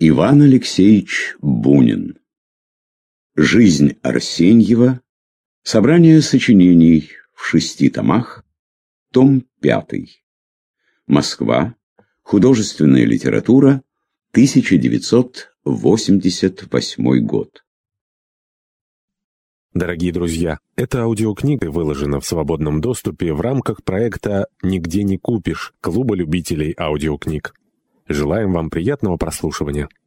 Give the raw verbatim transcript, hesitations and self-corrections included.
Иван Алексеевич Бунин. Жизнь Арсеньева. Собрание сочинений в шести томах. Том пятый. Москва. Художественная литература. тысяча девятьсот восемьдесят восьмой год. Дорогие друзья, эта аудиокнига выложена в свободном доступе в рамках проекта «Нигде не купишь» Клуба любителей аудиокниг. Желаем вам приятного прослушивания.